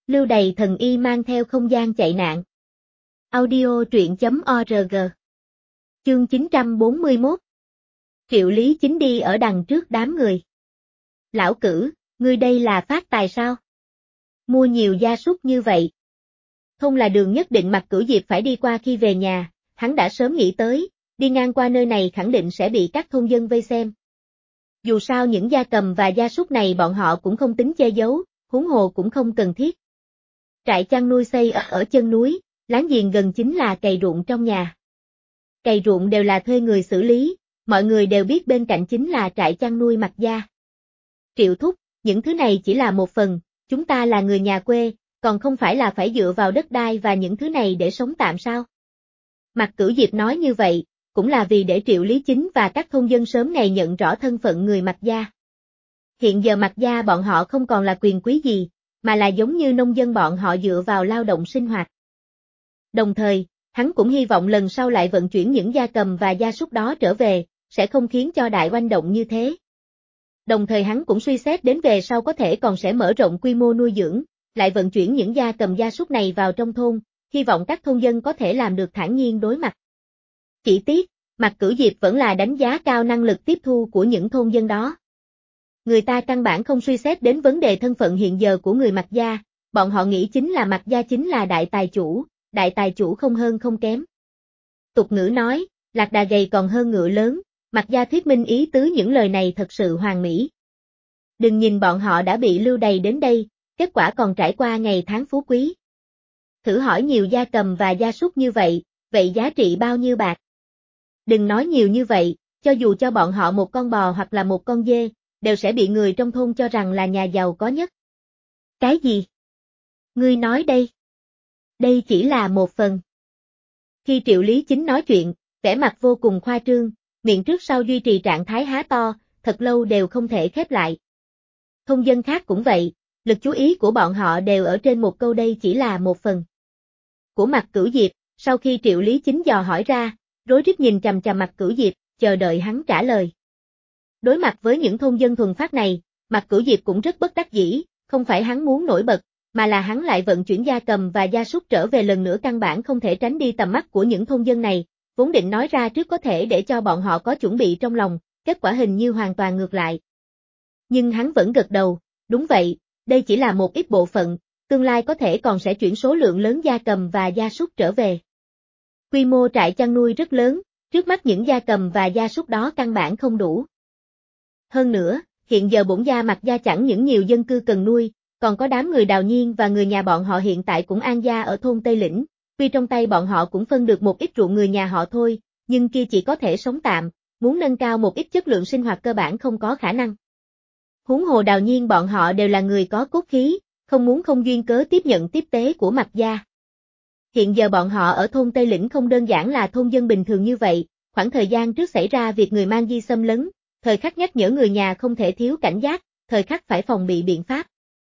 Lưu đày thần y mang theo không gian chạy nạn. Audio truyện.org. Chương 941. Triệu Lý Chính đi ở đằng trước đám người. Lão Cử, ngươi đây là phát tài sao? Mua nhiều gia súc như vậy. Thôn là đường nhất định Mạc Cửu Diệp phải đi qua khi về nhà, hắn đã sớm nghĩ tới, đi ngang qua nơi này khẳng định sẽ bị các thôn dân vây xem. Dù sao những gia cầm và gia súc này bọn họ cũng không tính che giấu, huống hồ cũng không cần thiết. Trại chăn nuôi xây ở chân núi, láng giềng gần chính là cày ruộng trong nhà. Cày ruộng đều là thuê người xử lý, mọi người đều biết bên cạnh chính là trại chăn nuôi Mạc gia. Triệu thúc, những thứ này chỉ là một phần, chúng ta là người nhà quê, còn không phải là phải dựa vào đất đai và những thứ này để sống tạm sao? Mạc Cửu Diệp nói như vậy, cũng là vì để Triệu Lý Chính và các thôn dân sớm ngày nhận rõ thân phận người Mạc gia. Hiện giờ Mạc gia bọn họ không còn là quyền quý gì, mà là giống như nông dân bọn họ dựa vào lao động sinh hoạt. Đồng thời, hắn cũng hy vọng lần sau lại vận chuyển những gia cầm và gia súc đó trở về, sẽ không khiến cho đại oanh động như thế. Đồng thời hắn cũng suy xét đến về sau có thể còn sẽ mở rộng quy mô nuôi dưỡng, lại vận chuyển những gia cầm gia súc này vào trong thôn, hy vọng các thôn dân có thể làm được thản nhiên đối mặt. Chỉ tiếc, Mạc Cửu Diệp vẫn là đánh giá cao năng lực tiếp thu của những thôn dân đó. Người ta căn bản không suy xét đến vấn đề thân phận hiện giờ của người Mạc gia, bọn họ nghĩ chính là Mạc gia chính là đại tài chủ không hơn không kém. Tục ngữ nói, lạc đà gầy còn hơn ngựa lớn, Mạc gia thuyết minh ý tứ những lời này thật sự hoàn mỹ. Đừng nhìn bọn họ đã bị lưu đày đến đây, kết quả còn trải qua ngày tháng phú quý. Thử hỏi nhiều gia cầm và gia súc như vậy giá trị bao nhiêu bạc? Đừng nói nhiều như vậy, cho dù cho bọn họ một con bò hoặc là một con dê, đều sẽ bị người trong thôn cho rằng là nhà giàu có nhất. Cái gì? Ngươi nói đây? Đây chỉ là một phần. Khi Triệu Lý Chính nói chuyện, vẻ mặt vô cùng khoa trương, miệng trước sau duy trì trạng thái há to, thật lâu đều không thể khép lại. Thôn dân khác cũng vậy, lực chú ý của bọn họ đều ở trên một câu đây chỉ là một phần. Của Mạc Cửu Diệp, sau khi Triệu Lý Chính dò hỏi ra, rối rít nhìn chằm chằm Mạc Cửu Diệp, chờ đợi hắn trả lời. Đối mặt với những thôn dân thuần phát này, Mạc Cửu Diệp cũng rất bất đắc dĩ, không phải hắn muốn nổi bật, mà là hắn lại vận chuyển gia cầm và gia súc trở về lần nữa căn bản không thể tránh đi tầm mắt của những thôn dân này, vốn định nói ra trước có thể để cho bọn họ có chuẩn bị trong lòng, kết quả hình như hoàn toàn ngược lại. Nhưng hắn vẫn gật đầu, đúng vậy, đây chỉ là một ít bộ phận, tương lai có thể còn sẽ chuyển số lượng lớn gia cầm và gia súc trở về. Quy mô trại chăn nuôi rất lớn, trước mắt những gia cầm và gia súc đó căn bản không đủ. Hơn nữa, hiện giờ bổn gia Mạc gia chẳng những nhiều dân cư cần nuôi, còn có đám người Đào Nhiên và người nhà bọn họ hiện tại cũng an gia ở thôn Tây Lĩnh, tuy trong tay bọn họ cũng phân được một ít ruộng người nhà họ thôi, nhưng kia chỉ có thể sống tạm, muốn nâng cao một ít chất lượng sinh hoạt cơ bản không có khả năng. Huống hồ Đào Nhiên bọn họ đều là người có cốt khí, không muốn không duyên cớ tiếp nhận tiếp tế của Mạc gia. Hiện giờ bọn họ ở thôn Tây Lĩnh không đơn giản là thôn dân bình thường như vậy, khoảng thời gian trước xảy ra việc người mang di xâm lấn, thời khắc nhắc nhở người nhà không thể thiếu cảnh giác, thời khắc phải phòng bị biện pháp.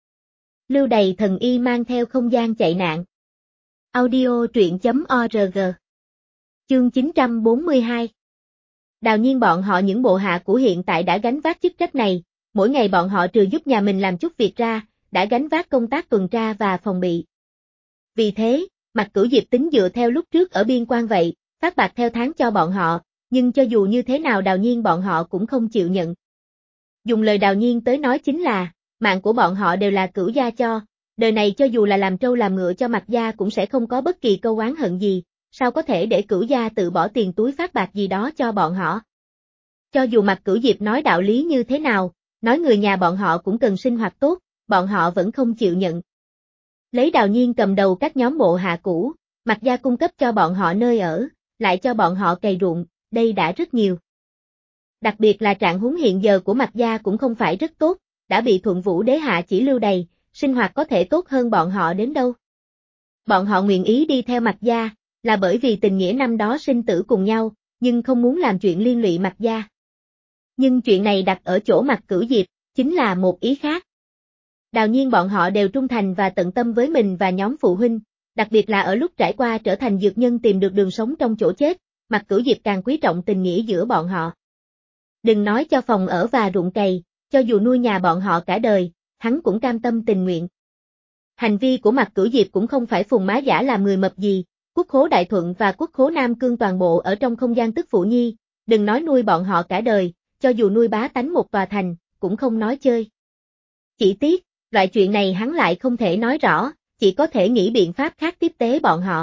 Lưu đày thần y mang theo không gian chạy nạn. Audio truyện.org. Chương 942. Đào Nhiên bọn họ những bộ hạ của hiện tại đã gánh vác chức trách này, mỗi ngày bọn họ trừ giúp nhà mình làm chút việc ra, đã gánh vác công tác tuần tra và phòng bị. Vì thế, Mạc Cửu Diệp tính dựa theo lúc trước ở biên quan vậy, phát bạc theo tháng cho bọn họ, nhưng cho dù như thế nào Đào Nhiên bọn họ cũng không chịu nhận. Dùng lời Đào Nhiên tới nói chính là, mạng của bọn họ đều là Cửu gia cho, đời này cho dù là làm trâu làm ngựa cho Mạc gia cũng sẽ không có bất kỳ câu oán hận gì, sao có thể để Cửu gia tự bỏ tiền túi phát bạc gì đó cho bọn họ. Cho dù Mạc Cửu Diệp nói đạo lý như thế nào, nói người nhà bọn họ cũng cần sinh hoạt tốt, bọn họ vẫn không chịu nhận. Lấy Đào Nhiên cầm đầu các nhóm bộ hạ cũ, Mạc gia cung cấp cho bọn họ nơi ở, lại cho bọn họ cày ruộng, đây đã rất nhiều. Đặc biệt là trạng huống hiện giờ của Mạc gia cũng không phải rất tốt, đã bị Thuận Vũ đế hạ chỉ lưu đày, sinh hoạt có thể tốt hơn bọn họ đến đâu. Bọn họ nguyện ý đi theo Mạc gia, là bởi vì tình nghĩa năm đó sinh tử cùng nhau, nhưng không muốn làm chuyện liên lụy Mạc gia. Nhưng chuyện này đặt ở chỗ Mạc Cửu Diệp, chính là một ý khác. Đào Nhiên bọn họ đều trung thành và tận tâm với mình và nhóm phụ huynh, đặc biệt là ở lúc trải qua trở thành dược nhân tìm được đường sống trong chỗ chết, Mạc Cửu Diệp càng quý trọng tình nghĩa giữa bọn họ. Đừng nói cho phòng ở và ruộng cày, cho dù nuôi nhà bọn họ cả đời, hắn cũng cam tâm tình nguyện. Hành vi của Mạc Cửu Diệp cũng không phải phùng má giả làm người mập gì, quốc khố Đại Thuận và quốc khố Nam Cương toàn bộ ở trong không gian tức phụ nhi, đừng nói nuôi bọn họ cả đời, cho dù nuôi bá tánh một tòa thành, cũng không nói chơi. Chỉ tiếc, loại chuyện này hắn lại không thể nói rõ, chỉ có thể nghĩ biện pháp khác tiếp tế bọn họ.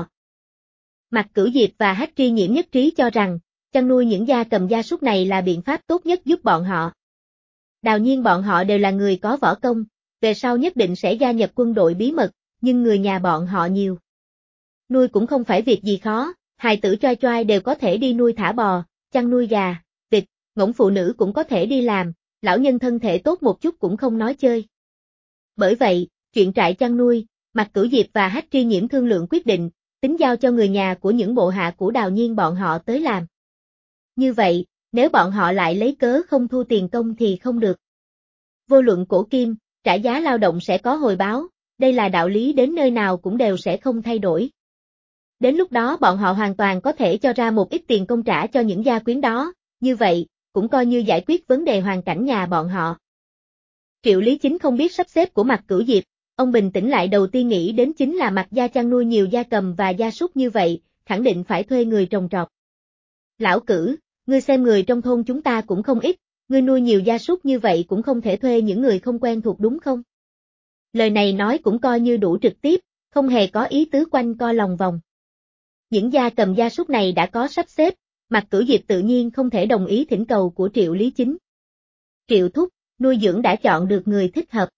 Mạc Cửu Diệp và Hách Tri Nhiễm nhất trí cho rằng, chăn nuôi những gia cầm gia súc này là biện pháp tốt nhất giúp bọn họ. Đào nhiên bọn họ đều là người có võ công, về sau nhất định sẽ gia nhập quân đội bí mật, nhưng người nhà bọn họ nhiều. Nuôi cũng không phải việc gì khó, hài tử choai choai đều có thể đi nuôi thả bò, chăn nuôi gà, vịt, ngỗng phụ nữ cũng có thể đi làm, lão nhân thân thể tốt một chút cũng không nói chơi. Bởi vậy, chuyện trại chăn nuôi, Mạc Cửu Diệp và Hách Tri Nhiễm thương lượng quyết định, tính giao cho người nhà của những bộ hạ của Đào Nhiên bọn họ tới làm. Như vậy, nếu bọn họ lại lấy cớ không thu tiền công thì không được. Vô luận cổ kim, trả giá lao động sẽ có hồi báo, đây là đạo lý đến nơi nào cũng đều sẽ không thay đổi. Đến lúc đó bọn họ hoàn toàn có thể cho ra một ít tiền công trả cho những gia quyến đó, như vậy, cũng coi như giải quyết vấn đề hoàn cảnh nhà bọn họ. Triệu Lý Chính không biết sắp xếp của Mạc Cửu Diệp, ông bình tĩnh lại đầu tiên nghĩ đến chính là Mạc gia chăn nuôi nhiều gia cầm và gia súc như vậy, khẳng định phải thuê người trồng trọt. Lão Cử, ngươi xem người trong thôn chúng ta cũng không ít, ngươi nuôi nhiều gia súc như vậy cũng không thể thuê những người không quen thuộc đúng không? Lời này nói cũng coi như đủ trực tiếp, không hề có ý tứ quanh co lòng vòng. Những gia cầm gia súc này đã có sắp xếp, Mạc Cửu Diệp tự nhiên không thể đồng ý thỉnh cầu của Triệu Lý Chính. Triệu Thúc, nuôi dưỡng đã chọn được người thích hợp.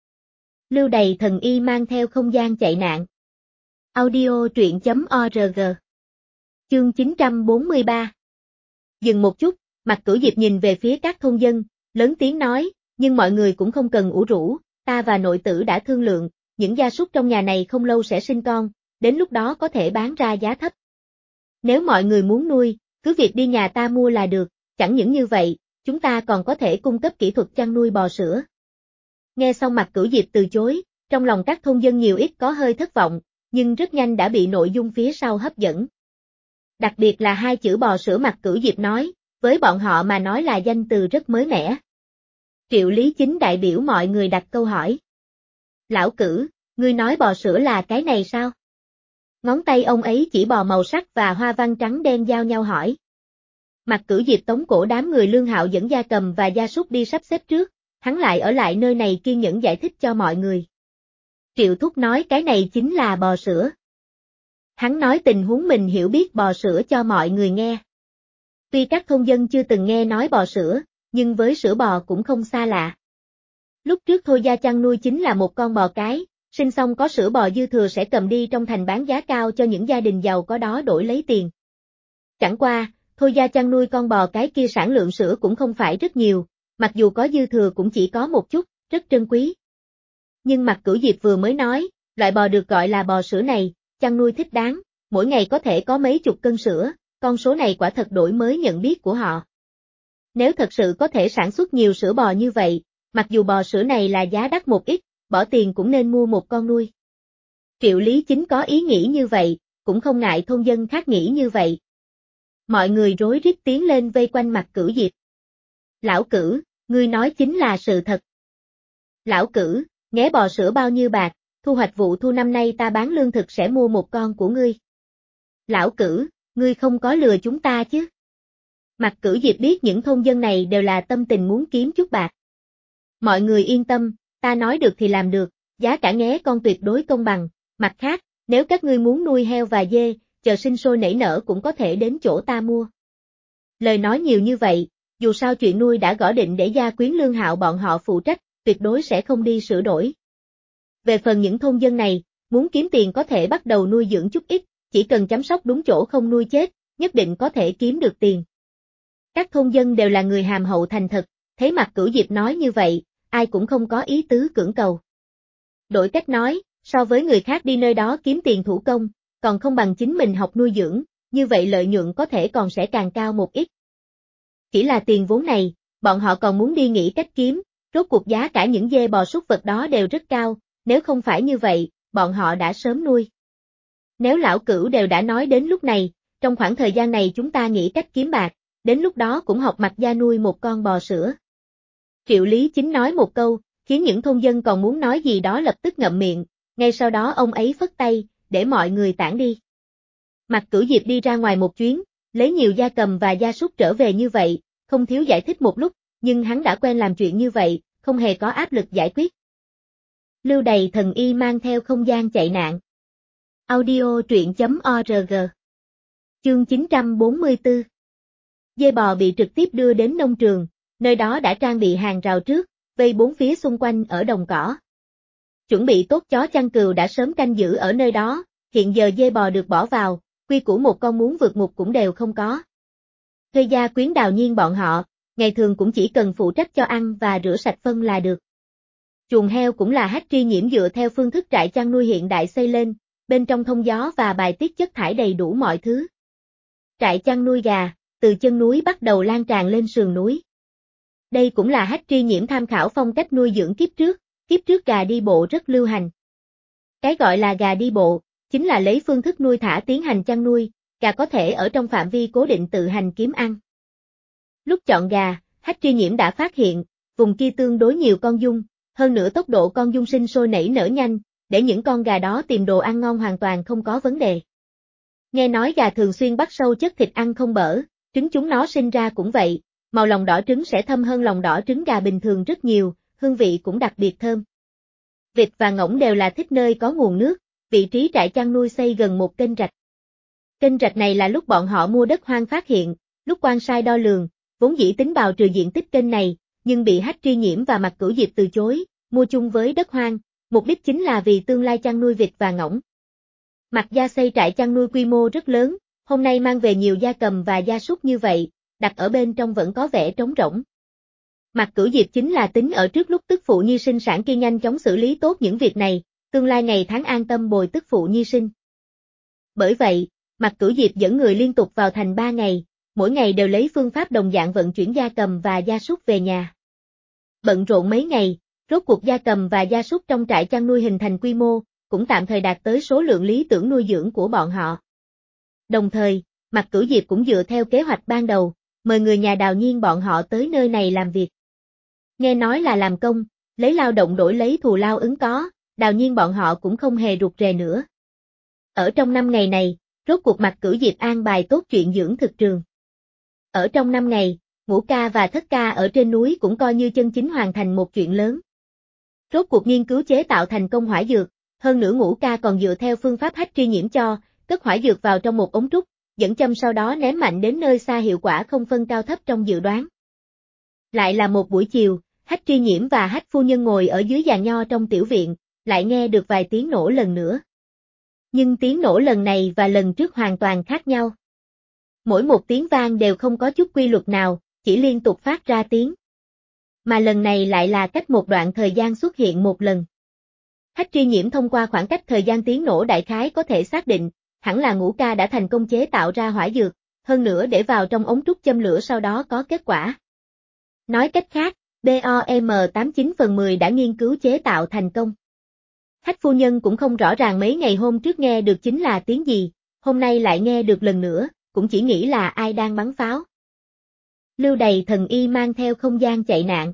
Lưu Đầy Thần Y mang theo không gian chạy nạn. Audio truyện.org. Chương 943. Dừng một chút, Mạc Cửu Diệp nhìn về phía các thôn dân, lớn tiếng nói, nhưng mọi người cũng không cần ủ rũ, ta và nội tử đã thương lượng, những gia súc trong nhà này không lâu sẽ sinh con, đến lúc đó có thể bán ra giá thấp. Nếu mọi người muốn nuôi, cứ việc đi nhà ta mua là được, chẳng những như vậy, chúng ta còn có thể cung cấp kỹ thuật chăn nuôi bò sữa. Nghe xong Mạc Cửu Diệp từ chối, trong lòng các thôn dân nhiều ít có hơi thất vọng, nhưng rất nhanh đã bị nội dung phía sau hấp dẫn. Đặc biệt là hai chữ bò sữa Mạc Cửu Diệp nói, với bọn họ mà nói là danh từ rất mới mẻ. Triệu Lý Chính đại biểu mọi người đặt câu hỏi. Lão Cử, ngươi nói bò sữa là cái này sao? Ngón tay ông ấy chỉ bò màu sắc và hoa văn trắng đen giao nhau hỏi. Mạc Cửu Diệp tống cổ đám người Lương Hạo dẫn gia cầm và gia súc đi sắp xếp trước, hắn lại ở lại nơi này kiên nhẫn giải thích cho mọi người. Triệu Thúc nói cái này chính là bò sữa. Hắn nói tình huống mình hiểu biết bò sữa cho mọi người nghe. Tuy các thôn dân chưa từng nghe nói bò sữa, nhưng với sữa bò cũng không xa lạ. Lúc trước Thôi gia chăn nuôi chính là một con bò cái, sinh xong có sữa bò dư thừa sẽ cầm đi trong thành bán giá cao cho những gia đình giàu có đó đổi lấy tiền. Chẳng qua, Thôi gia chăn nuôi con bò cái kia sản lượng sữa cũng không phải rất nhiều, mặc dù có dư thừa cũng chỉ có một chút, rất trân quý. Nhưng Mạc Cửu Diệp vừa mới nói, loại bò được gọi là bò sữa này, chăn nuôi thích đáng, mỗi ngày có thể có mấy chục cân sữa, con số này quả thật đổi mới nhận biết của họ. Nếu thật sự có thể sản xuất nhiều sữa bò như vậy, mặc dù bò sữa này là giá đắt một ít, bỏ tiền cũng nên mua một con nuôi. Triệu Lý Chính có ý nghĩ như vậy, cũng không ngại thôn dân khác nghĩ như vậy. Mọi người rối rít tiến lên vây quanh Mạc Cửu Diệp. Lão Cử, ngươi nói chính là sự thật. Lão Cử, nghé bò sữa bao nhiêu bạc, thu hoạch vụ thu năm nay ta bán lương thực sẽ mua một con của ngươi. Lão Cử, ngươi không có lừa chúng ta chứ? Mạc Cửu Diệp biết những thôn dân này đều là tâm tình muốn kiếm chút bạc. Mọi người yên tâm, ta nói được thì làm được, giá cả nghé con tuyệt đối công bằng, mặt khác, nếu các ngươi muốn nuôi heo và dê, chờ sinh sôi nảy nở cũng có thể đến chỗ ta mua. Lời nói nhiều như vậy, dù sao chuyện nuôi đã gõ định để gia quyến Lương Hạo bọn họ phụ trách, tuyệt đối sẽ không đi sửa đổi. Về phần những thôn dân này, muốn kiếm tiền có thể bắt đầu nuôi dưỡng chút ít, chỉ cần chăm sóc đúng chỗ không nuôi chết, nhất định có thể kiếm được tiền. Các thôn dân đều là người hàm hậu thành thật, thấy Mạc Cửu Diệp nói như vậy, ai cũng không có ý tứ cưỡng cầu. Đổi cách nói, so với người khác đi nơi đó kiếm tiền thủ công, còn không bằng chính mình học nuôi dưỡng, như vậy lợi nhuận có thể còn sẽ càng cao một ít. Chỉ là tiền vốn này, bọn họ còn muốn đi nghĩ cách kiếm, rốt cuộc giá cả những dê bò súc vật đó đều rất cao, nếu không phải như vậy, bọn họ đã sớm nuôi. Nếu lão Cửu đều đã nói đến lúc này, trong khoảng thời gian này chúng ta nghĩ cách kiếm bạc, đến lúc đó cũng học Mạc gia nuôi một con bò sữa. Triệu Lý Chính nói một câu, khiến những thôn dân còn muốn nói gì đó lập tức ngậm miệng, Ngay sau đó ông ấy phất tay, để mọi người tản đi. Mạc Cửu Diệp đi ra ngoài một chuyến, lấy nhiều gia cầm và gia súc trở về như vậy, không thiếu giải thích một lúc, nhưng hắn đã quen làm chuyện như vậy, không hề có áp lực giải quyết. Lưu Đày thần y mang theo không gian chạy nạn. Audio truyện.org. Chương 944. Dê bò bị trực tiếp đưa đến nông trường, nơi đó đã trang bị hàng rào trước, vây bốn phía xung quanh ở đồng cỏ. Chuẩn bị tốt chó chăn cừu đã sớm canh giữ ở nơi đó, hiện giờ dê bò được bỏ vào, quy củ một con muốn vượt ngục cũng đều không có. Thuê gia quyến Đào Nhiên bọn họ, ngày thường cũng chỉ cần phụ trách cho ăn và rửa sạch phân là được. Chuồng heo cũng là Hách Tri Nhiễm dựa theo phương thức trại chăn nuôi hiện đại xây lên, bên trong thông gió và bài tiết chất thải đầy đủ mọi thứ. Trại chăn nuôi gà, từ chân núi bắt đầu lan tràn lên sườn núi. Đây cũng là Hách Tri Nhiễm tham khảo phong cách nuôi dưỡng kiếp trước gà đi bộ rất lưu hành. Cái gọi là gà đi bộ, chính là lấy phương thức nuôi thả tiến hành chăn nuôi, gà có thể ở trong phạm vi cố định tự hành kiếm ăn. Lúc chọn gà, Hách Tri Nhiễm đã phát hiện, vùng kia tương đối nhiều con giun, hơn nữa tốc độ con giun sinh sôi nảy nở nhanh, để những con gà đó tìm đồ ăn ngon hoàn toàn không có vấn đề. Nghe nói gà thường xuyên bắt sâu chất thịt ăn không bở, trứng chúng nó sinh ra cũng vậy, màu lòng đỏ trứng sẽ thâm hơn lòng đỏ trứng gà bình thường rất nhiều, hương vị cũng đặc biệt thơm. Vịt và ngỗng đều là thích nơi có nguồn nước, vị trí trại chăn nuôi xây gần một kênh rạch. Kênh rạch này là lúc bọn họ mua đất hoang phát hiện, lúc quan sai đo lường, vốn dĩ tính bào trừ diện tích kênh này, nhưng bị Hách Tri Nhiễm và Mạc Cửu Diệp từ chối, mua chung với đất hoang, mục đích chính là vì tương lai chăn nuôi vịt và ngỗng. Mạc gia xây trại chăn nuôi quy mô rất lớn, hôm nay mang về nhiều gia cầm và gia súc như vậy, đặt ở bên trong vẫn có vẻ trống rỗng. Mạc Cửu Diệp chính là tính ở trước lúc tức phụ nhi sinh sản kia nhanh chóng xử lý tốt những việc này, tương lai ngày tháng an tâm bồi tức phụ nhi sinh. Bởi vậy, Mạc Cửu Diệp dẫn người liên tục vào thành 3 ngày, mỗi ngày đều lấy phương pháp đồng dạng vận chuyển gia cầm và gia súc về nhà. Bận rộn mấy ngày, rốt cuộc gia cầm và gia súc trong trại chăn nuôi hình thành quy mô, cũng tạm thời đạt tới số lượng lý tưởng nuôi dưỡng của bọn họ. Đồng thời, Mạc Cửu Diệp cũng dựa theo kế hoạch ban đầu, mời người nhà Đào Nhiên bọn họ tới nơi này làm việc. Nghe nói là làm công, lấy lao động đổi lấy thù lao ứng có, Đào Nhiên bọn họ cũng không hề rụt rè nữa. Ở trong 5 ngày này, rốt cuộc Mạc Cửu Diệp an bài tốt chuyện dưỡng thực trường. Ở trong 5 ngày, Ngũ ca và Thất ca ở trên núi cũng coi như chân chính hoàn thành một chuyện lớn. Rốt cuộc nghiên cứu chế tạo thành công hỏa dược, hơn nữa Ngũ ca còn dựa theo phương pháp Hách Tri Nhiễm cho, cất hỏa dược vào trong một ống trúc, dẫn châm sau đó ném mạnh đến nơi xa hiệu quả không phân cao thấp trong dự đoán. Lại là một buổi chiều, Hách Tri Nhiễm và Hách phu nhân ngồi ở dưới giàn nho trong tiểu viện, lại nghe được vài tiếng nổ lần nữa. Nhưng tiếng nổ lần này và lần trước hoàn toàn khác nhau. Mỗi một tiếng vang đều không có chút quy luật nào, chỉ liên tục phát ra tiếng. Mà lần này lại là cách một đoạn thời gian xuất hiện một lần. Hách Tri Nhiễm thông qua khoảng cách thời gian tiếng nổ đại khái có thể xác định, hẳn là Ngũ ca đã thành công chế tạo ra hỏa dược, hơn nữa để vào trong ống trúc châm lửa sau đó có kết quả. Nói cách khác, BOM89/10 đã nghiên cứu chế tạo thành công. Hách phu nhân cũng không rõ ràng mấy ngày hôm trước nghe được chính là tiếng gì, hôm nay lại nghe được lần nữa, cũng chỉ nghĩ là ai đang bắn pháo. Lưu Đày thần y mang theo không gian chạy nạn.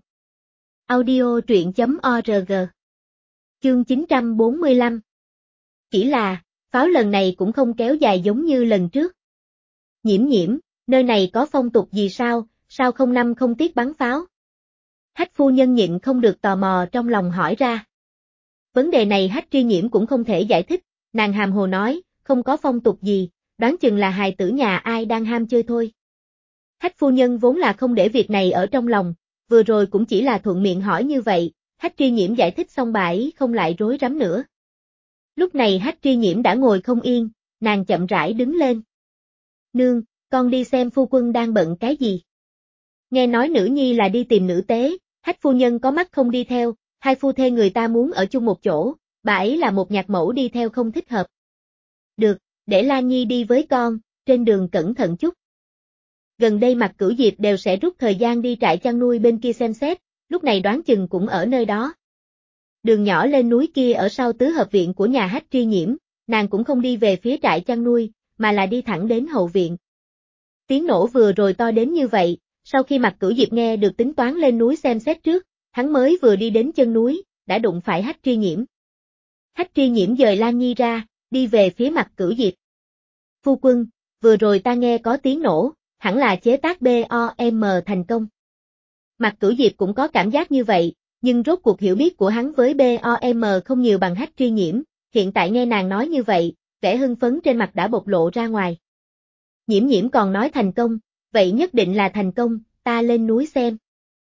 Audio truyện.org. Chương 945. Chỉ là, pháo lần này cũng không kéo dài giống như lần trước. Nhiễm, nơi này có phong tục gì sao không năm không tiết bắn pháo? Hách phu nhân nhịn không được tò mò trong lòng hỏi ra. Vấn đề này Hách Tri Nhiễm cũng không thể giải thích, nàng hàm hồ nói, không có phong tục gì, đoán chừng là hài tử nhà ai đang ham chơi thôi. Hách phu nhân vốn là không để việc này ở trong lòng, vừa rồi cũng chỉ là thuận miệng hỏi như vậy, Hách Tri Nhiễm giải thích xong bà ấy không lại rối rắm nữa. Lúc này Hách Tri Nhiễm đã ngồi không yên, nàng chậm rãi đứng lên. Nương, con đi xem phu quân đang bận cái gì. Nghe nói nữ nhi là đi tìm nữ tế, Hách phu nhân có mắt không đi theo, hai phu thê người ta muốn ở chung một chỗ, bà ấy là một nhạc mẫu đi theo không thích hợp. Được, để Lan Nhi đi với con, trên đường cẩn thận chút. Gần đây Mạc Cửu Diệp đều sẽ rút thời gian đi trại chăn nuôi bên kia xem xét, lúc này đoán chừng cũng ở nơi đó. Đường nhỏ lên núi kia ở sau tứ hợp viện của nhà Hách Tri Nhiễm, nàng cũng không đi về phía trại chăn nuôi, mà là đi thẳng đến hậu viện. Tiếng nổ vừa rồi to đến như vậy, sau khi Mạc Cửu Diệp nghe được tính toán lên núi xem xét trước, hắn mới vừa đi đến chân núi, đã đụng phải Hách Tri Nhiễm. Hách Tri Nhiễm dời Lan Nhi ra, đi về phía Mặt Cửu Diệp. Phu quân, vừa rồi ta nghe có tiếng nổ, hẳn là chế tác BOM thành công. Mặt Cửu Diệp cũng có cảm giác như vậy, nhưng rốt cuộc hiểu biết của hắn với BOM không nhiều bằng Hách Tri Nhiễm, hiện tại nghe nàng nói như vậy, vẻ hưng phấn trên mặt đã bộc lộ ra ngoài. Nhiễm Nhiễm còn nói thành công, vậy nhất định là thành công, ta lên núi xem.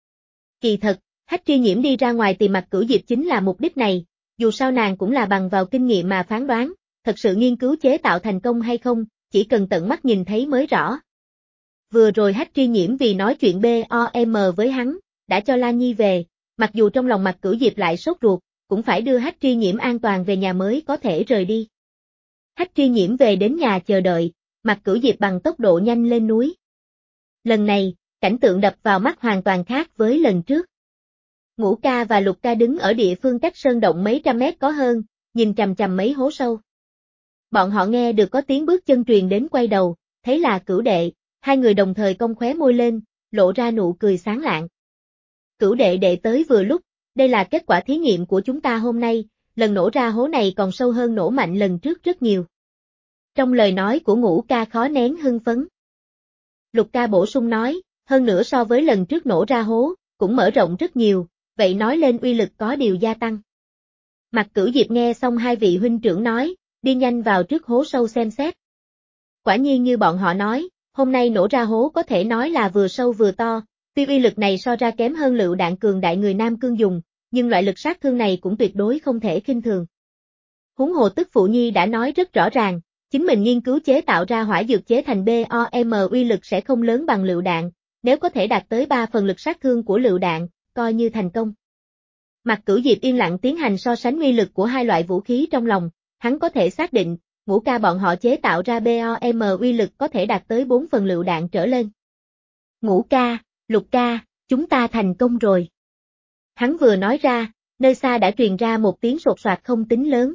Kỳ thật, Hách Tri Nhiễm đi ra ngoài tìm Mặt Cửu Diệp chính là mục đích này, dù sao nàng cũng là bằng vào kinh nghiệm mà phán đoán, thật sự nghiên cứu chế tạo thành công hay không, chỉ cần tận mắt nhìn thấy mới rõ. Vừa rồi Hách Tri Nhiễm vì nói chuyện BOM với hắn, đã cho Lan Nhi về, mặc dù trong lòng Mặt Cửu Diệp lại sốt ruột, cũng phải đưa Hách Tri Nhiễm an toàn về nhà mới có thể rời đi. Hách Tri Nhiễm về đến nhà chờ đợi, Mặt Cửu Diệp bằng tốc độ nhanh lên núi. Lần này, cảnh tượng đập vào mắt hoàn toàn khác với lần trước. Ngũ ca và Lục ca đứng ở địa phương cách sơn động mấy trăm mét có hơn, nhìn chằm chằm mấy hố sâu. Bọn họ nghe được có tiếng bước chân truyền đến quay đầu, thấy là Cửu đệ, hai người đồng thời cong khóe môi lên, lộ ra nụ cười sáng lạng. Cửu đệ đệ tới vừa lúc, đây là kết quả thí nghiệm của chúng ta hôm nay, lần nổ ra hố này còn sâu hơn nổ mạnh lần trước rất nhiều. Trong lời nói của Ngũ ca khó nén hưng phấn. Lục ca bổ sung nói, hơn nữa so với lần trước nổ ra hố, cũng mở rộng rất nhiều, vậy nói lên uy lực có điều gia tăng. Mặt Cửu Diệp nghe xong hai vị huynh trưởng nói, đi nhanh vào trước hố sâu xem xét. Quả nhiên như bọn họ nói, hôm nay nổ ra hố có thể nói là vừa sâu vừa to, tuy uy lực này so ra kém hơn lựu đạn cường đại người Nam Cương dùng, nhưng loại lực sát thương này cũng tuyệt đối không thể khinh thường. Huống hồ tức phụ nhi đã nói rất rõ ràng, chính mình nghiên cứu chế tạo ra hỏa dược chế thành BOM uy lực sẽ không lớn bằng lựu đạn, nếu có thể đạt tới 3 phần lực sát thương của lựu đạn, coi như thành công. Mặt Cửu Diệp yên lặng tiến hành so sánh uy lực của hai loại vũ khí trong lòng, hắn có thể xác định, Ngũ ca bọn họ chế tạo ra BOM uy lực có thể đạt tới 4 phần lựu đạn trở lên. Ngũ ca, Lục ca, chúng ta thành công rồi. Hắn vừa nói ra, nơi xa đã truyền ra một tiếng sột soạt không tính lớn.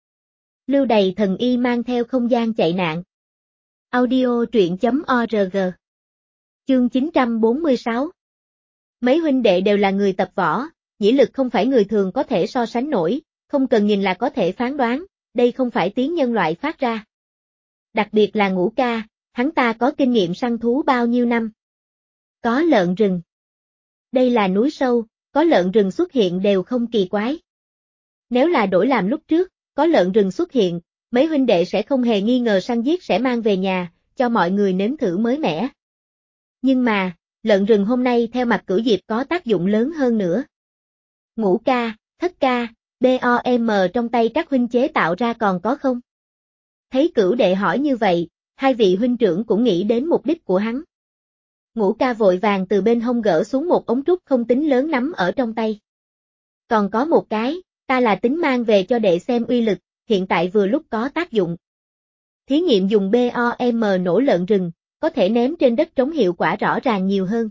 Lưu Đầy Thần Y mang theo không gian chạy nạn. Audio truyện.org. Chương 946. Mấy huynh đệ đều là người tập võ, nhĩ lực không phải người thường có thể so sánh nổi, không cần nhìn là có thể phán đoán, đây không phải tiếng nhân loại phát ra. Đặc biệt là Ngũ ca, hắn ta có kinh nghiệm săn thú bao nhiêu năm. Có lợn rừng. Đây là núi sâu, có lợn rừng xuất hiện đều không kỳ quái. Nếu là đổi làm lúc trước, có lợn rừng xuất hiện, mấy huynh đệ sẽ không hề nghi ngờ săn giết sẽ mang về nhà, cho mọi người nếm thử mới mẻ. Nhưng mà, lợn rừng hôm nay theo Mặt Cửu Diệp có tác dụng lớn hơn nữa. Ngũ ca, Thất ca, BOM trong tay các huynh chế tạo ra còn có không? Thấy Cửu đệ hỏi như vậy, hai vị huynh trưởng cũng nghĩ đến mục đích của hắn. Ngũ ca vội vàng từ bên hông gỡ xuống một ống trúc không tính lớn nắm ở trong tay. Còn có một cái, ta là tính mang về cho đệ xem uy lực, hiện tại vừa lúc có tác dụng. Thí nghiệm dùng BOM nổ lợn rừng, có thể ném trên đất trống hiệu quả rõ ràng nhiều hơn.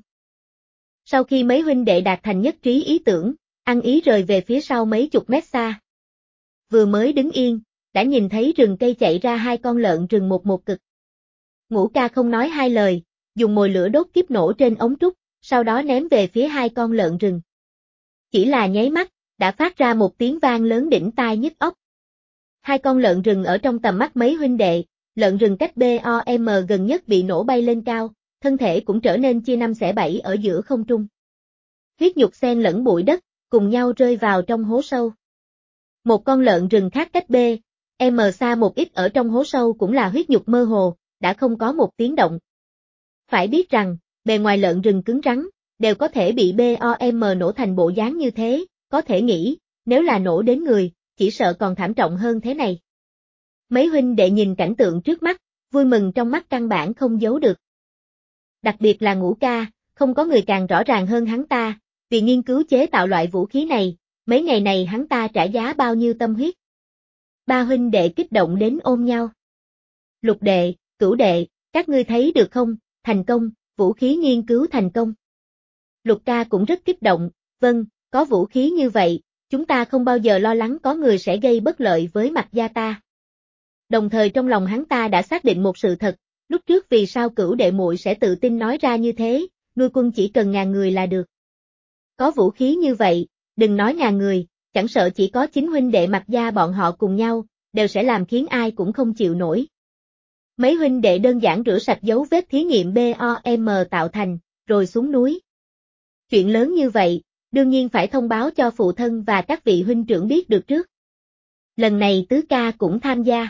Sau khi mấy huynh đệ đạt thành nhất trí ý tưởng, ăn ý rời về phía sau mấy chục mét xa. Vừa mới đứng yên, đã nhìn thấy rừng cây chạy ra hai con lợn rừng một cực. Ngũ ca không nói hai lời, dùng mồi lửa đốt kiếp nổ trên ống trúc, sau đó ném về phía hai con lợn rừng. Chỉ là nháy mắt, đã phát ra một tiếng vang lớn đỉnh tai nhức óc. Hai con lợn rừng ở trong tầm mắt mấy huynh đệ, lợn rừng cách BOM gần nhất bị nổ bay lên cao, thân thể cũng trở nên chia năm xẻ bảy ở giữa không trung. Huyết nhục xen lẫn bụi đất, cùng nhau rơi vào trong hố sâu. Một con lợn rừng khác cách BOM xa một ít ở trong hố sâu cũng là huyết nhục mơ hồ, đã không có một tiếng động. Phải biết rằng, bề ngoài lợn rừng cứng rắn, đều có thể bị BOM nổ thành bộ dáng như thế, có thể nghĩ, nếu là nổ đến người, chỉ sợ còn thảm trọng hơn thế này. Mấy huynh đệ nhìn cảnh tượng trước mắt, vui mừng trong mắt căn bản không giấu được. Đặc biệt là Ngũ ca, không có người càng rõ ràng hơn hắn ta, vì nghiên cứu chế tạo loại vũ khí này, mấy ngày này hắn ta trả giá bao nhiêu tâm huyết. Ba huynh đệ kích động đến ôm nhau. Lục đệ, Cửu đệ, các ngươi thấy được không, thành công, vũ khí nghiên cứu thành công. Lục ca cũng rất kích động, vâng, có vũ khí như vậy, chúng ta không bao giờ lo lắng có người sẽ gây bất lợi với Mạc gia ta. Đồng thời trong lòng hắn ta đã xác định một sự thật, lúc trước vì sao Cửu đệ muội sẽ tự tin nói ra như thế, nuôi quân chỉ cần 1000 người là được. Có vũ khí như vậy, đừng nói 1000 người, chẳng sợ chỉ có chính huynh đệ Mạc gia bọn họ cùng nhau, đều sẽ làm khiến ai cũng không chịu nổi. Mấy huynh đệ đơn giản rửa sạch dấu vết thí nghiệm BOM tạo thành, rồi xuống núi. Chuyện lớn như vậy, đương nhiên phải thông báo cho phụ thân và các vị huynh trưởng biết được trước. Lần này tứ ca cũng tham gia.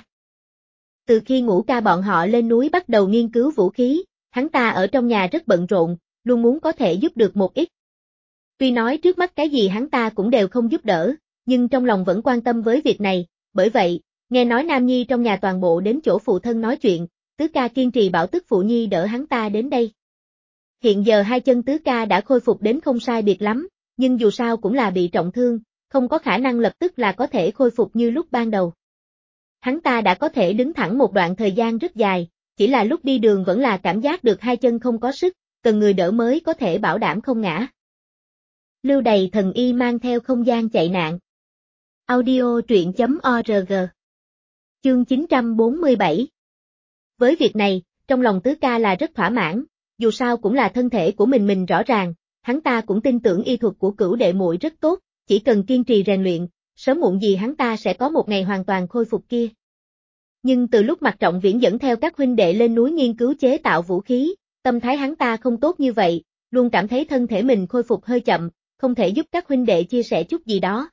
Từ khi ngũ ca bọn họ lên núi bắt đầu nghiên cứu vũ khí, hắn ta ở trong nhà rất bận rộn, luôn muốn có thể giúp được một ít. Tuy nói trước mắt cái gì hắn ta cũng đều không giúp đỡ, nhưng trong lòng vẫn quan tâm với việc này, bởi vậy, nghe nói Nam Nhi trong nhà toàn bộ đến chỗ phụ thân nói chuyện, tứ ca kiên trì bảo tức phụ nhi đỡ hắn ta đến đây. Hiện giờ hai chân tứ ca đã khôi phục đến không sai biệt lắm, nhưng dù sao cũng là bị trọng thương, không có khả năng lập tức là có thể khôi phục như lúc ban đầu. Hắn ta đã có thể đứng thẳng một đoạn thời gian rất dài, chỉ là lúc đi đường vẫn là cảm giác được hai chân không có sức, cần người đỡ mới có thể bảo đảm không ngã. Lưu Đày thần y mang theo không gian chạy nạn. Audio truyện.org. Chương 947. Với việc này, trong lòng tứ ca là rất thỏa mãn, dù sao cũng là thân thể của mình rõ ràng, hắn ta cũng tin tưởng y thuật của Cửu đệ muội rất tốt, chỉ cần kiên trì rèn luyện, sớm muộn gì hắn ta sẽ có một ngày hoàn toàn khôi phục kia. Nhưng từ lúc Mạc Trọng Viễn dẫn theo các huynh đệ lên núi nghiên cứu chế tạo vũ khí, tâm thái hắn ta không tốt như vậy, luôn cảm thấy thân thể mình khôi phục hơi chậm, không thể giúp các huynh đệ chia sẻ chút gì đó.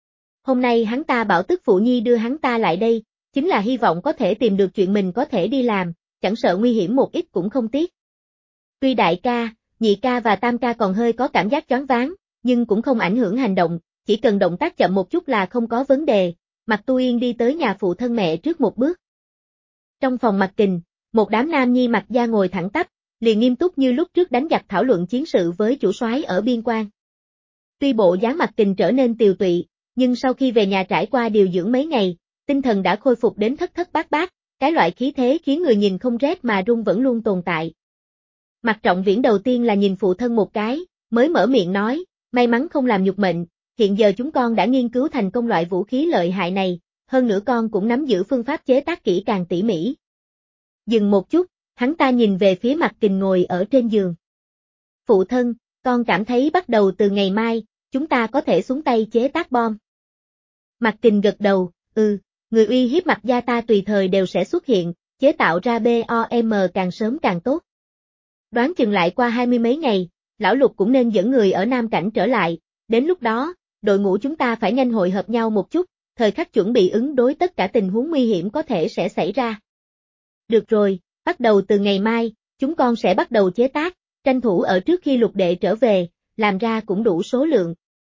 Hôm nay hắn ta bảo tức phụ nhi đưa hắn ta lại đây, chính là hy vọng có thể tìm được chuyện mình có thể đi làm, chẳng sợ nguy hiểm một ít cũng không tiếc. Tuy đại ca, nhị ca và tam ca còn hơi có cảm giác choáng váng, nhưng cũng không ảnh hưởng hành động, chỉ cần động tác chậm một chút là không có vấn đề. Mạc Tu Yên đi tới nhà phụ thân mẹ trước một bước. Trong phòng Mạc Kình, một đám nam nhi Mạc gia ngồi thẳng tắp, liền nghiêm túc như lúc trước đánh giặc thảo luận chiến sự với chủ soái ở biên quan. Tuy bộ dáng Mạc Kình trở nên tiều tụy, nhưng sau khi về nhà trải qua điều dưỡng mấy ngày, tinh thần đã khôi phục đến thất thất bát bát, cái loại khí thế khiến người nhìn không rét mà run vẫn luôn tồn tại. Mạc Trọng Viễn đầu tiên là nhìn phụ thân một cái, mới mở miệng nói, may mắn không làm nhục mệnh, hiện giờ chúng con đã nghiên cứu thành công loại vũ khí lợi hại này, hơn nữa con cũng nắm giữ phương pháp chế tác kỹ càng tỉ mỉ. Dừng một chút, hắn ta nhìn về phía Mạc Kình ngồi ở trên giường. Phụ thân, con cảm thấy bắt đầu từ ngày mai, chúng ta có thể xuống tay chế tác bom. Mạc Kình gật đầu, người uy hiếp Mạc gia ta tùy thời đều sẽ xuất hiện, chế tạo ra BOM càng sớm càng tốt. Đoán chừng lại qua 20 mấy ngày, lão Lục cũng nên dẫn người ở Nam Cảnh trở lại, đến lúc đó, đội ngũ chúng ta phải nhanh hội hợp nhau một chút, thời khắc chuẩn bị ứng đối tất cả tình huống nguy hiểm có thể sẽ xảy ra. Được rồi, bắt đầu từ ngày mai, chúng con sẽ bắt đầu chế tác, tranh thủ ở trước khi Lục đệ trở về, làm ra cũng đủ số lượng.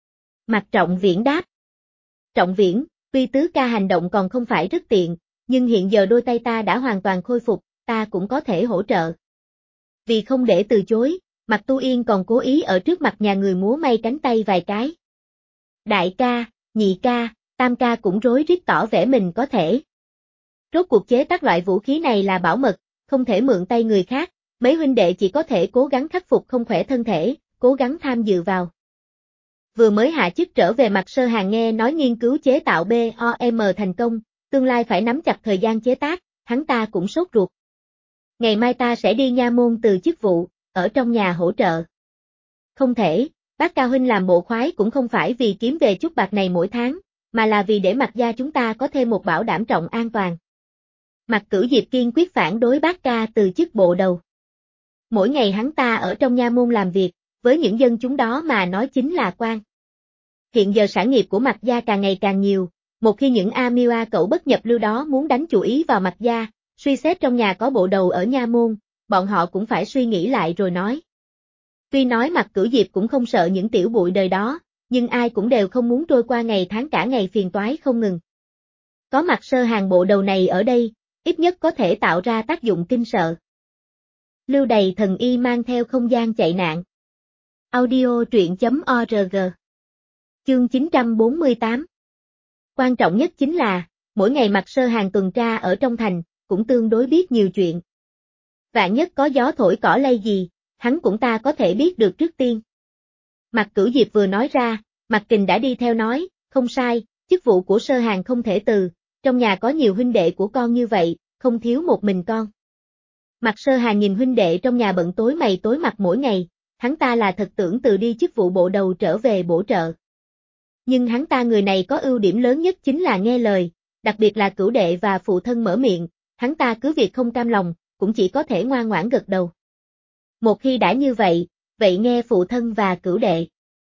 Mạc Trọng Viễn đáp. Trọng Viễn, tuy tứ ca hành động còn không phải rất tiện, nhưng hiện giờ đôi tay ta đã hoàn toàn khôi phục, ta cũng có thể hỗ trợ. Vì không để từ chối, Mạc Tu Yên còn cố ý ở trước mặt nhà người múa may cánh tay vài cái. Đại ca, nhị ca, tam ca cũng rối rít tỏ vẻ mình có thể. Rốt cuộc chế tác loại vũ khí này là bảo mật, không thể mượn tay người khác, mấy huynh đệ chỉ có thể cố gắng khắc phục không khỏe thân thể, cố gắng tham dự vào. Vừa mới hạ chức trở về Mạc Sơ Hàng nghe nói nghiên cứu chế tạo BOM thành công, tương lai phải nắm chặt thời gian chế tác, hắn ta cũng sốt ruột. Ngày mai ta sẽ đi nha môn từ chức vụ, ở trong nhà hỗ trợ. Không thể, bác Cao huynh làm bộ khoái cũng không phải vì kiếm về chút bạc này mỗi tháng, mà là vì để Mạc gia chúng ta có thêm một bảo đảm trọng an toàn. Mạc Cửu Diệp kiên quyết phản đối bác ca từ chức bộ đầu. Mỗi ngày hắn ta ở trong nha môn làm việc, với những dân chúng đó mà nói chính là quan. Hiện giờ sản nghiệp của Mạc gia càng ngày càng nhiều, một khi những Amiwa cậu bất nhập lưu đó muốn đánh chủ ý vào Mạc gia, suy xét trong nhà có bộ đầu ở nha môn, bọn họ cũng phải suy nghĩ lại rồi nói. Tuy nói Mạc Cửu Diệp cũng không sợ những tiểu bụi đời đó, nhưng ai cũng đều không muốn trôi qua ngày tháng cả ngày phiền toái không ngừng. Có Mạc Sơ Hàng bộ đầu này ở đây, ít nhất có thể tạo ra tác dụng kinh sợ. Lưu Đày thần y mang theo không gian chạy nạn. Audio truyện.org. Chương 948. Quan trọng nhất chính là, mỗi ngày Mạc Sơ Hàng tuần tra ở trong thành, cũng tương đối biết nhiều chuyện. Vạn nhất có gió thổi cỏ lay gì, hắn cũng ta có thể biết được trước tiên. Mạc Cửu Diệp vừa nói ra, Mạc Kình đã đi theo nói, không sai, chức vụ của Sơ Hàng không thể từ, trong nhà có nhiều huynh đệ của con như vậy, không thiếu một mình con. Mạc Sơ Hàng nhìn huynh đệ trong nhà bận tối mày tối mặt mỗi ngày, hắn ta là thật tưởng từ đi chức vụ bộ đầu trở về bổ trợ. Nhưng hắn ta người này có ưu điểm lớn nhất chính là nghe lời, đặc biệt là cửu đệ và phụ thân mở miệng, hắn ta cứ việc không cam lòng, cũng chỉ có thể ngoan ngoãn gật đầu. Một khi đã như vậy, vậy nghe phụ thân và cửu đệ.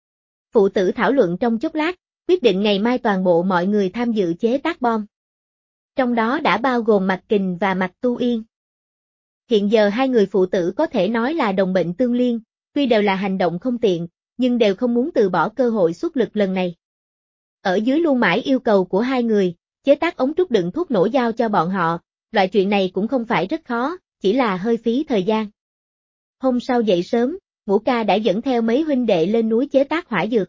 Phụ tử thảo luận trong chốc lát, quyết định ngày mai toàn bộ mọi người tham dự chế tác bom. Trong đó đã bao gồm Mạc Kình và Mạc Tu Yên. Hiện giờ hai người phụ tử có thể nói là đồng bệnh tương liên, tuy đều là hành động không tiện, nhưng đều không muốn từ bỏ cơ hội xuất lực lần này. Ở dưới luôn mãi yêu cầu của hai người, chế tác ống trúc đựng thuốc nổ giao cho bọn họ, loại chuyện này cũng không phải rất khó, chỉ là hơi phí thời gian. Hôm sau dậy sớm, Ngũ Ca đã dẫn theo mấy huynh đệ lên núi chế tác hỏa dược.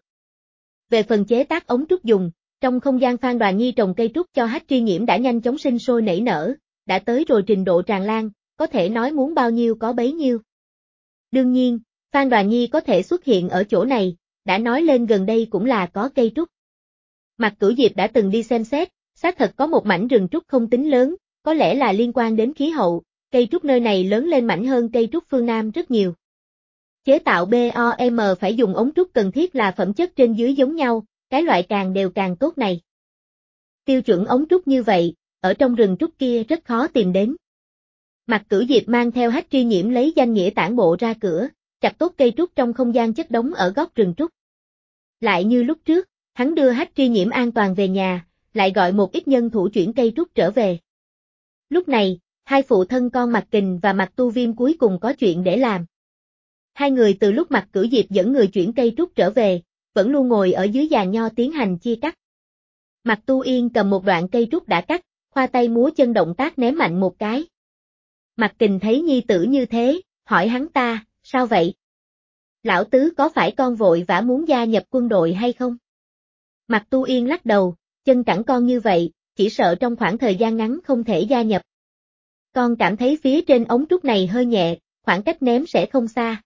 Về phần chế tác ống trúc dùng, trong không gian Phan Đoàn Nhi trồng cây trúc cho Hách Tri Nhiễm đã nhanh chóng sinh sôi nảy nở, đã tới rồi trình độ tràn lan, có thể nói muốn bao nhiêu có bấy nhiêu. Đương nhiên, Phan Đoàn Nhi có thể xuất hiện ở chỗ này, đã nói lên gần đây cũng là có cây trúc. Mạc Cửu Diệp đã từng đi xem xét, xác thật có một mảnh rừng trúc không tính lớn, có lẽ là liên quan đến khí hậu, cây trúc nơi này lớn lên mảnh hơn cây trúc phương Nam rất nhiều. Chế tạo BOM phải dùng ống trúc cần thiết là phẩm chất trên dưới giống nhau, cái loại càng đều càng tốt này. Tiêu chuẩn ống trúc như vậy, ở trong rừng trúc kia rất khó tìm đến. Mạc Cửu Diệp mang theo Hách Tri Nhiễm lấy danh nghĩa tản bộ ra cửa, chặt tốt cây trúc trong không gian chất đống ở góc rừng trúc. Lại như lúc trước, hắn đưa Hách Tri Nhiễm an toàn về nhà, lại gọi một ít nhân thủ chuyển cây trúc trở về. Lúc này, hai phụ thân con Mạc Kình và Mạc Tu Viêm cuối cùng có chuyện để làm. Hai người từ lúc Mạc Cửu Diệp dẫn người chuyển cây trúc trở về, vẫn luôn ngồi ở dưới giàn nho tiến hành chia cắt. Mạc Tu Yên cầm một đoạn cây trúc đã cắt, khoa tay múa chân động tác ném mạnh một cái. Mạc Kình thấy nhi tử như thế, hỏi hắn ta, sao vậy? Lão tứ có phải con vội vã muốn gia nhập quân đội hay không? Mạc Tu Yên lắc đầu, chân cẳng con như vậy, chỉ sợ trong khoảng thời gian ngắn không thể gia nhập. Con cảm thấy phía trên ống trúc này hơi nhẹ, khoảng cách ném sẽ không xa.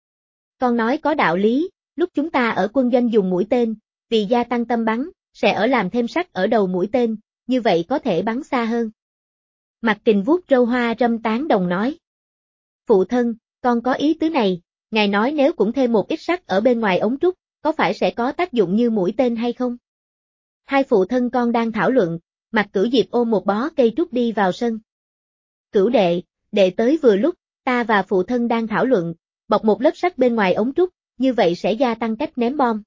Con nói có đạo lý, lúc chúng ta ở quân doanh dùng mũi tên, vì gia tăng tâm bắn, sẽ ở làm thêm sắt ở đầu mũi tên, như vậy có thể bắn xa hơn. Mạc Kình vuốt râu hoa râm tán đồng nói. Phụ thân, con có ý tứ này, ngài nói nếu cũng thêm một ít sắt ở bên ngoài ống trúc, có phải sẽ có tác dụng như mũi tên hay không? Hai phụ thân con đang thảo luận, Mạc Cửu Diệp ôm một bó cây trúc đi vào sân. Cửu đệ, đệ tới vừa lúc, ta và phụ thân đang thảo luận, bọc một lớp sắt bên ngoài ống trúc, như vậy sẽ gia tăng cách ném bom.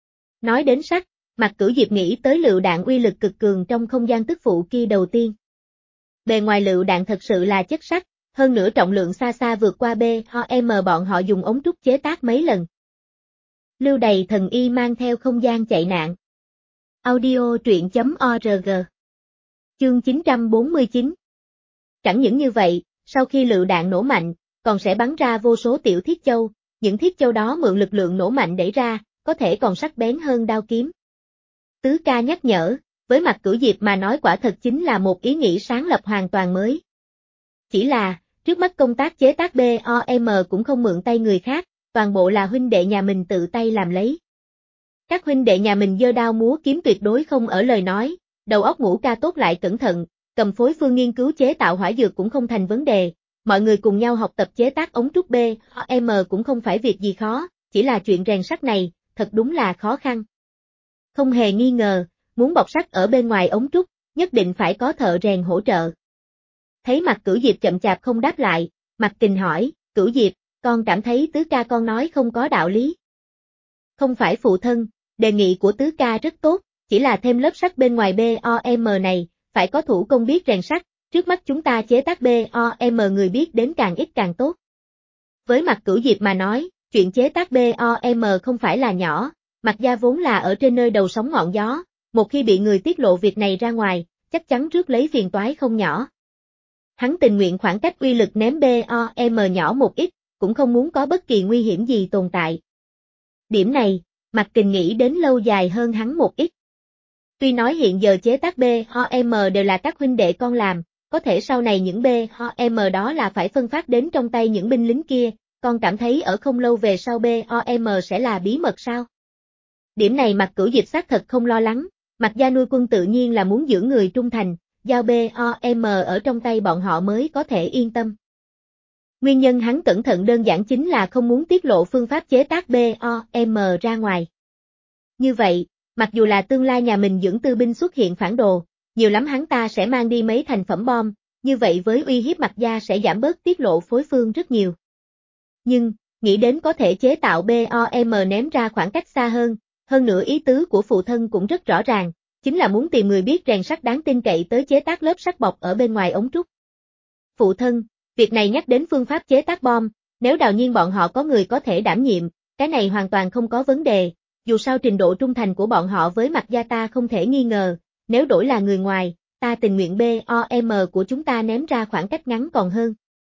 Nói đến sắt, Mạc Cửu Diệp nghĩ tới lựu đạn uy lực cực cường trong không gian tức phụ kia đầu tiên. Bề ngoài lựu đạn thật sự là chất sắt, hơn nữa trọng lượng xa xa vượt qua BOM bọn họ dùng ống trúc chế tác mấy lần. Lưu Đầy Thần Y mang theo không gian chạy nạn. Audio truyện.org. Chương 949. Chẳng những như vậy, sau khi lựu đạn nổ mạnh, còn sẽ bắn ra vô số tiểu thiết châu, những thiết châu đó mượn lực lượng nổ mạnh đẩy ra, có thể còn sắc bén hơn đao kiếm. Tứ ca nhắc nhở, với Mạc Cửu Diệp mà nói quả thật chính là một ý nghĩ sáng lập hoàn toàn mới. Chỉ là, trước mắt công tác chế tác BOM cũng không mượn tay người khác, toàn bộ là huynh đệ nhà mình tự tay làm lấy. Các huynh đệ nhà mình giơ đao múa kiếm tuyệt đối không ở lời nói, đầu óc Ngũ Ca tốt lại cẩn thận, cầm phối phương nghiên cứu chế tạo hỏa dược cũng không thành vấn đề, mọi người cùng nhau học tập chế tác ống trúc BOM cũng không phải việc gì khó, chỉ là chuyện rèn sắt này, thật đúng là khó khăn. Không hề nghi ngờ, muốn bọc sắt ở bên ngoài ống trúc, nhất định phải có thợ rèn hỗ trợ. Thấy Mạc Cửu Diệp chậm chạp không đáp lại, Mạc Kình hỏi, Cửu Diệp, con cảm thấy tứ ca con nói không có đạo lý. Không phải phụ thân, đề nghị của tứ ca rất tốt, chỉ là thêm lớp sắt bên ngoài BOM này, phải có thủ công biết rèn sắt, trước mắt chúng ta chế tác BOM người biết đến càng ít càng tốt. Với Mạc Cửu Diệp mà nói, chuyện chế tác BOM không phải là nhỏ, Mạc gia vốn là ở trên nơi đầu sóng ngọn gió, một khi bị người tiết lộ việc này ra ngoài, chắc chắn rước lấy phiền toái không nhỏ. Hắn tình nguyện khoảng cách uy lực ném BOM nhỏ một ít, cũng không muốn có bất kỳ nguy hiểm gì tồn tại. Điểm này, Mạc Kình nghĩ đến lâu dài hơn hắn một ít. Tuy nói hiện giờ chế tác BOM đều là các huynh đệ con làm, có thể sau này những BOM đó là phải phân phát đến trong tay những binh lính kia, con cảm thấy ở không lâu về sau BOM sẽ là bí mật sao? Điểm này Mạc Cửu Diệp xác thật không lo lắng, Mạc gia nuôi quân tự nhiên là muốn giữ người trung thành, giao BOM ở trong tay bọn họ mới có thể yên tâm. Nguyên nhân hắn cẩn thận đơn giản chính là không muốn tiết lộ phương pháp chế tác BOM ra ngoài. Như vậy, Mặc dù là tương lai nhà mình dưỡng tư binh xuất hiện phản đồ, nhiều lắm hắn ta sẽ mang đi mấy thành phẩm bom, như vậy với uy hiếp Mạc gia sẽ giảm bớt tiết lộ phối phương rất nhiều. Nhưng, nghĩ đến có thể chế tạo BOM ném ra khoảng cách xa hơn nữa ý tứ của phụ thân cũng rất rõ ràng, chính là muốn tìm người biết rèn sắt đáng tin cậy tới chế tác lớp sắt bọc ở bên ngoài ống trúc. Phụ thân, việc này nhắc đến phương pháp chế tác bom, nếu Đào Nhiên bọn họ có người có thể đảm nhiệm, cái này hoàn toàn không có vấn đề, dù sao trình độ trung thành của bọn họ với Mạc gia ta không thể nghi ngờ, nếu đổi là người ngoài, ta tình nguyện BOM của chúng ta ném ra khoảng cách ngắn còn hơn.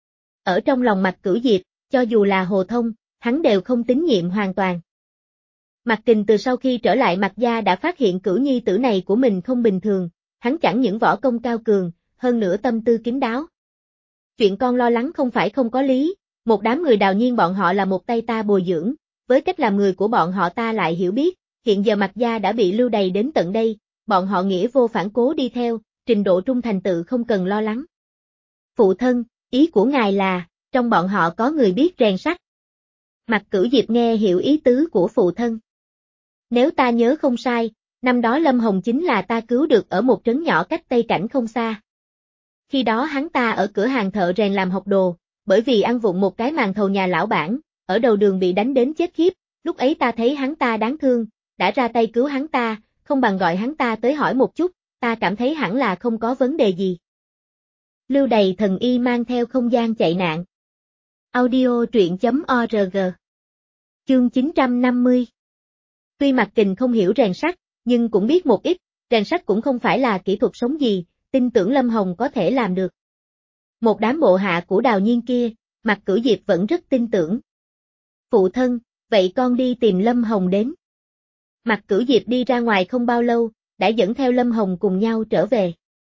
Ở trong lòng Mạc Cửu Diệp, cho dù là Hồ Thông, hắn đều không tín nhiệm hoàn toàn. Mạc Kình từ sau khi trở lại Mạc gia đã phát hiện Cửu nhi tử này của mình không bình thường, hắn chẳng những võ công cao cường, hơn nữa tâm tư kín đáo. Chuyện con lo lắng không phải không có lý, một đám người Đào Nhiên bọn họ là một tay ta bồi dưỡng, với cách làm người của bọn họ ta lại hiểu biết, hiện giờ Mạc gia đã bị lưu đày đến tận đây, bọn họ nghĩa vô phản cố đi theo, trình độ trung thành tự không cần lo lắng. Phụ thân, ý của ngài là, trong bọn họ có người biết rèn sắt. Mạc Cửu Diệp nghe hiểu ý tứ của phụ thân. Nếu ta nhớ không sai, năm đó Lâm Hồng chính là ta cứu được ở một trấn nhỏ cách Tây Cảnh không xa. Khi đó hắn ta ở cửa hàng thợ rèn làm học đồ, bởi vì ăn vụng một cái màn thầu nhà lão bản, ở đầu đường bị đánh đến chết khiếp, lúc ấy ta thấy hắn ta đáng thương, đã ra tay cứu hắn ta, không bằng gọi hắn ta tới hỏi một chút, ta cảm thấy hẳn là không có vấn đề gì. Lưu đày thần y mang theo không gian chạy nạn. Audio truyện.org. Chương 950. Tuy Mạc Kình không hiểu rèn sắt, nhưng cũng biết một ít, rèn sắt cũng không phải là kỹ thuật sống gì, tin tưởng Lâm Hồng có thể làm được. Một đám bộ hạ của Đào Nhiên kia, Mạc Cửu Diệp vẫn rất tin tưởng. Phụ thân, vậy con đi tìm Lâm Hồng đến. Mạc Cửu Diệp đi ra ngoài không bao lâu, đã dẫn theo Lâm Hồng cùng nhau trở về.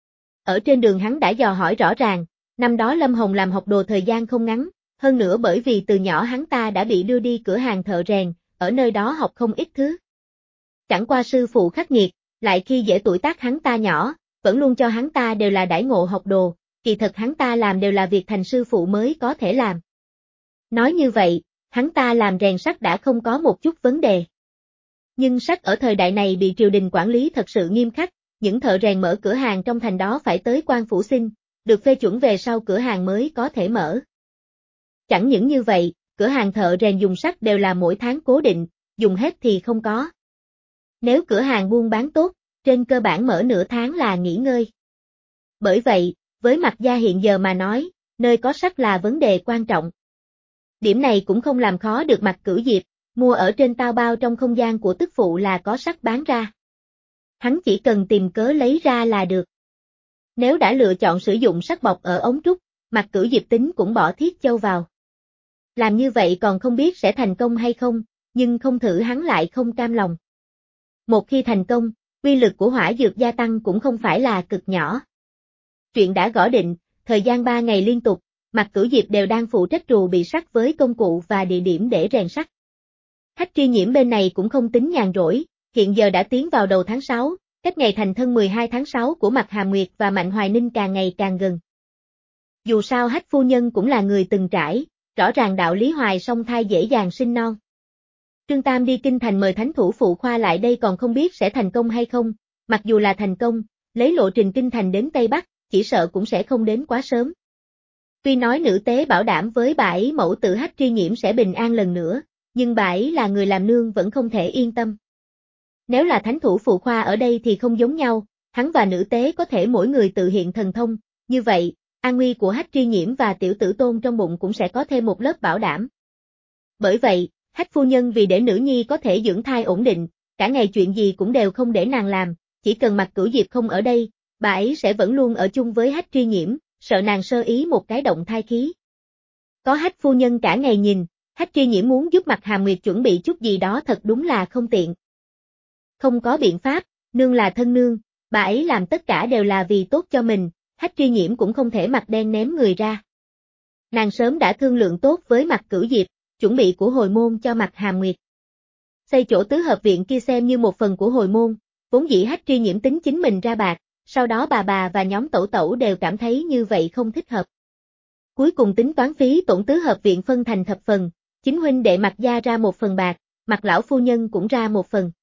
Ở trên đường hắn đã dò hỏi rõ ràng, năm đó Lâm Hồng làm học đồ thời gian không ngắn, hơn nữa bởi vì từ nhỏ hắn ta đã bị đưa đi cửa hàng thợ rèn, ở nơi đó học không ít thứ. Chẳng qua sư phụ khắc nghiệt, lại khi dễ tuổi tác hắn ta nhỏ, vẫn luôn cho hắn ta đều là đãi ngộ học đồ, kỳ thật hắn ta làm đều là việc thành sư phụ mới có thể làm. Nói như vậy, hắn ta làm rèn sắt đã không có một chút vấn đề. Nhưng sắt ở thời đại này bị triều đình quản lý thật sự nghiêm khắc, những thợ rèn mở cửa hàng trong thành đó phải tới quan phủ xin, được phê chuẩn về sau cửa hàng mới có thể mở. Chẳng những như vậy, cửa hàng thợ rèn dùng sắt đều là mỗi tháng cố định, dùng hết thì không có. Nếu cửa hàng buôn bán tốt, trên cơ bản mở nửa tháng là nghỉ ngơi. Bởi vậy, với Mạc gia hiện giờ mà nói, nơi có sắt là vấn đề quan trọng. Điểm này cũng không làm khó được Mạc Cửu Diệp, mua ở trên tao bao trong không gian của tức phụ là có sắt bán ra. Hắn chỉ cần tìm cớ lấy ra là được. Nếu đã lựa chọn sử dụng sắt bọc ở ống trúc, Mạc Cửu Diệp tính cũng bỏ thiết châu vào. Làm như vậy còn không biết sẽ thành công hay không, nhưng không thử hắn lại không cam lòng. Một khi thành công, uy lực của hỏa dược gia tăng cũng không phải là cực nhỏ. Chuyện đã gõ định, thời gian 3 ngày liên tục, Mạc Cửu Diệp đều đang phụ trách trù bị sắt với công cụ và địa điểm để rèn sắt. Hách Tri Nhiễm bên này cũng không tính nhàn rỗi, hiện giờ đã tiến vào đầu tháng 6, cách ngày thành thân 12 tháng 6 của Mạc Hàm Nguyệt và Mạnh Hoài Ninh càng ngày càng gần. Dù sao Hách phu nhân cũng là người từng trải, rõ ràng đạo lý hoài song thai dễ dàng sinh non. Trương Tam đi kinh thành mời thánh thủ phụ khoa lại đây còn không biết sẽ thành công hay không, mặc dù là thành công, lấy lộ trình kinh thành đến Tây Bắc, chỉ sợ cũng sẽ không đến quá sớm. Tuy nói nữ tế bảo đảm với bà ấy mẫu tử Hách Tri Nhiễm sẽ bình an lần nữa, nhưng bà ấy là người làm nương vẫn không thể yên tâm. Nếu là thánh thủ phụ khoa ở đây thì không giống nhau, hắn và nữ tế có thể mỗi người tự hiện thần thông, như vậy, an nguy của Hách Tri Nhiễm và tiểu tử Tôn trong bụng cũng sẽ có thêm một lớp bảo đảm. Bởi vậy, Hách phu nhân vì để nữ nhi có thể dưỡng thai ổn định, cả ngày chuyện gì cũng đều không để nàng làm, chỉ cần Mạc Cửu Diệp không ở đây, bà ấy sẽ vẫn luôn ở chung với Hách Tri Nhiễm, sợ nàng sơ ý một cái động thai khí. Có Hách phu nhân cả ngày nhìn, Hách Tri Nhiễm muốn giúp Mạc Hàm Nguyệt chuẩn bị chút gì đó thật đúng là không tiện. Không có biện pháp, nương là thân nương, bà ấy làm tất cả đều là vì tốt cho mình, Hách Tri Nhiễm cũng không thể mặt đen ném người ra. Nàng sớm đã thương lượng tốt với Mạc Cửu Diệp, chuẩn bị của hồi môn cho Mạc Hàm Nguyệt. Xây chỗ tứ hợp viện kia xem như một phần của hồi môn, vốn dĩ Hách Tri Nhiễm tính chính mình ra bạc, sau đó bà và nhóm tẩu tẩu đều cảm thấy như vậy không thích hợp. Cuối cùng tính toán phí tổn tứ hợp viện phân thành thập phần, chính huynh đệ Mạc gia ra một phần bạc, Mạc lão phu nhân cũng ra một phần.